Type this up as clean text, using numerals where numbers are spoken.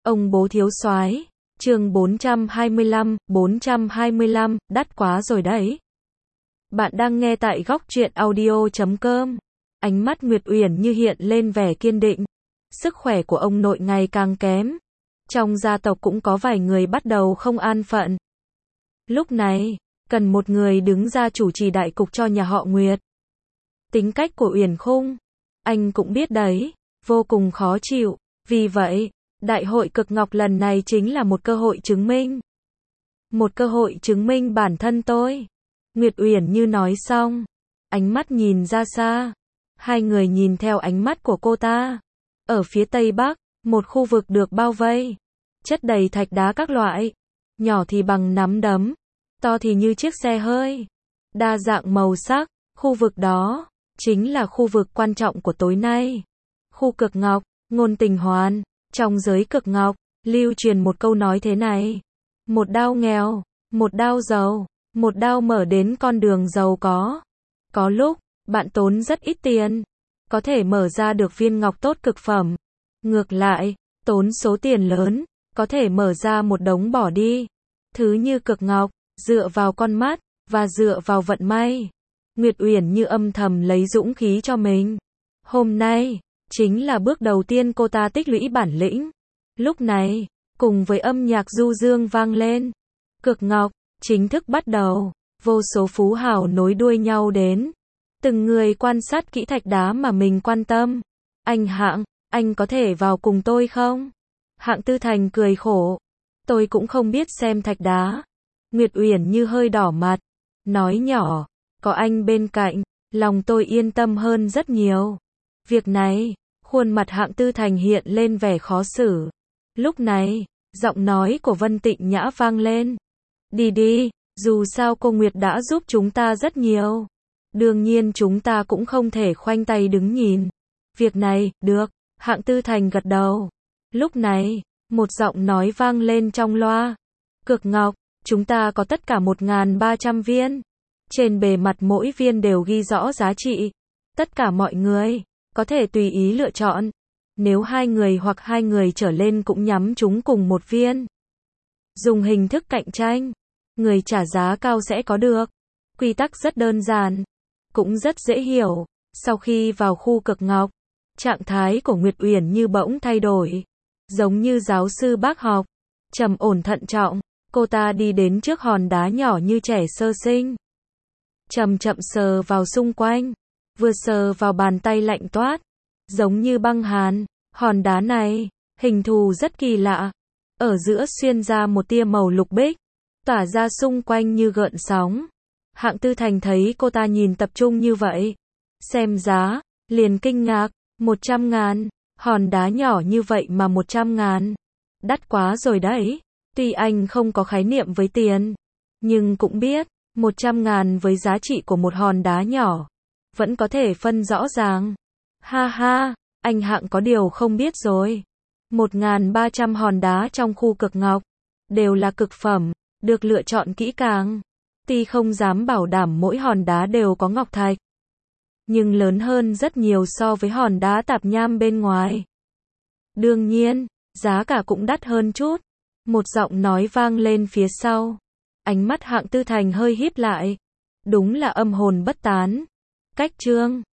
Ông bố thiếu soái, chương 425, đắt quá rồi đấy. Bạn đang nghe tại góc truyện audio.com. Ánh mắt Nguyệt Uyển như hiện lên vẻ kiên định. Sức khỏe của ông nội ngày càng kém. Trong gia tộc cũng có vài người bắt đầu không an phận. Lúc này, cần một người đứng ra chủ trì đại cục cho nhà họ Nguyệt. Tính cách của Uyển Khung, anh cũng biết đấy, vô cùng khó chịu. Vì vậy, đại hội cực ngọc lần này chính là một cơ hội chứng minh. Một cơ hội chứng minh bản thân tôi. Nguyệt Uyển như nói xong, ánh mắt nhìn ra xa. Hai người nhìn theo ánh mắt của cô ta. Ở phía tây bắc, một khu vực được bao vây, chất đầy thạch đá các loại, nhỏ thì bằng nắm đấm, to thì như chiếc xe hơi, đa dạng màu sắc. Khu vực đó chính là khu vực quan trọng của tối nay. Khu cực ngọc, ngôn tình hoàn. Trong giới cực ngọc, lưu truyền một câu nói thế này: một đao nghèo, một đao giàu, một đao mở đến con đường giàu có. Có lúc, bạn tốn rất ít tiền, có thể mở ra được viên ngọc tốt cực phẩm. Ngược lại, tốn số tiền lớn, có thể mở ra một đống bỏ đi. Thứ như cực ngọc, dựa vào con mắt, và dựa vào vận may. Nguyệt Uyển như âm thầm lấy dũng khí cho mình. Hôm nay, chính là bước đầu tiên cô ta tích lũy bản lĩnh. Lúc này, cùng với âm nhạc du dương vang lên, cực ngọc chính thức bắt đầu. Vô số phú hào nối đuôi nhau đến. Từng người quan sát kỹ thạch đá mà mình quan tâm. Anh Hạng, anh có thể vào cùng tôi không? Hạng Tư Thành cười khổ. Tôi cũng không biết xem thạch đá. Nguyệt Uyển như hơi đỏ mặt, nói nhỏ, có anh bên cạnh, lòng tôi yên tâm hơn rất nhiều. Việc này, khuôn mặt Hạng Tư Thành hiện lên vẻ khó xử. Lúc này, giọng nói của Vân Tịnh Nhã vang lên. Đi đi, dù sao cô Nguyệt đã giúp chúng ta rất nhiều. Đương nhiên chúng ta cũng không thể khoanh tay đứng nhìn. Việc này, được, Hạng Tư Thành gật đầu. Lúc này, một giọng nói vang lên trong loa. Cực ngọc, chúng ta có tất cả 1.300 viên. Trên bề mặt mỗi viên đều ghi rõ giá trị. Tất cả mọi người có thể tùy ý lựa chọn. Nếu hai người hoặc hai người trở lên cũng nhắm chúng cùng một viên. Dùng hình thức cạnh tranh, người trả giá cao sẽ có được. Quy tắc rất đơn giản, cũng rất dễ hiểu. Sau khi vào khu cực ngọc, trạng thái của Nguyệt Uyển như bỗng thay đổi. Giống như giáo sư bác học, trầm ổn thận trọng, cô ta đi đến trước hòn đá nhỏ như trẻ sơ sinh. Chậm chậm sờ vào xung quanh, vừa sờ vào bàn tay lạnh toát, giống như băng hàn. Hòn đá này, hình thù rất kỳ lạ. Ở giữa xuyên ra một tia màu lục bích, tỏa ra xung quanh như gợn sóng. Hạng Tư Thành thấy cô ta nhìn tập trung như vậy, xem giá, liền kinh ngạc. 100.000, hòn đá nhỏ như vậy mà 100.000. Đắt quá rồi đấy. Tuy anh không có khái niệm với tiền, nhưng cũng biết, 100.000 với giá trị của một hòn đá nhỏ, vẫn có thể phân rõ ràng. Ha ha, anh Hạng có điều không biết rồi. 1.300 hòn đá trong khu cực ngọc, đều là cực phẩm, được lựa chọn kỹ càng. Tuy không dám bảo đảm mỗi hòn đá đều có ngọc thạch, nhưng lớn hơn rất nhiều so với hòn đá tạp nham bên ngoài. Đương nhiên, giá cả cũng đắt hơn chút. Một giọng nói vang lên phía sau. Ánh mắt Hạng Tư Thành hơi híp lại. Đúng là âm hồn bất tán. Cách chương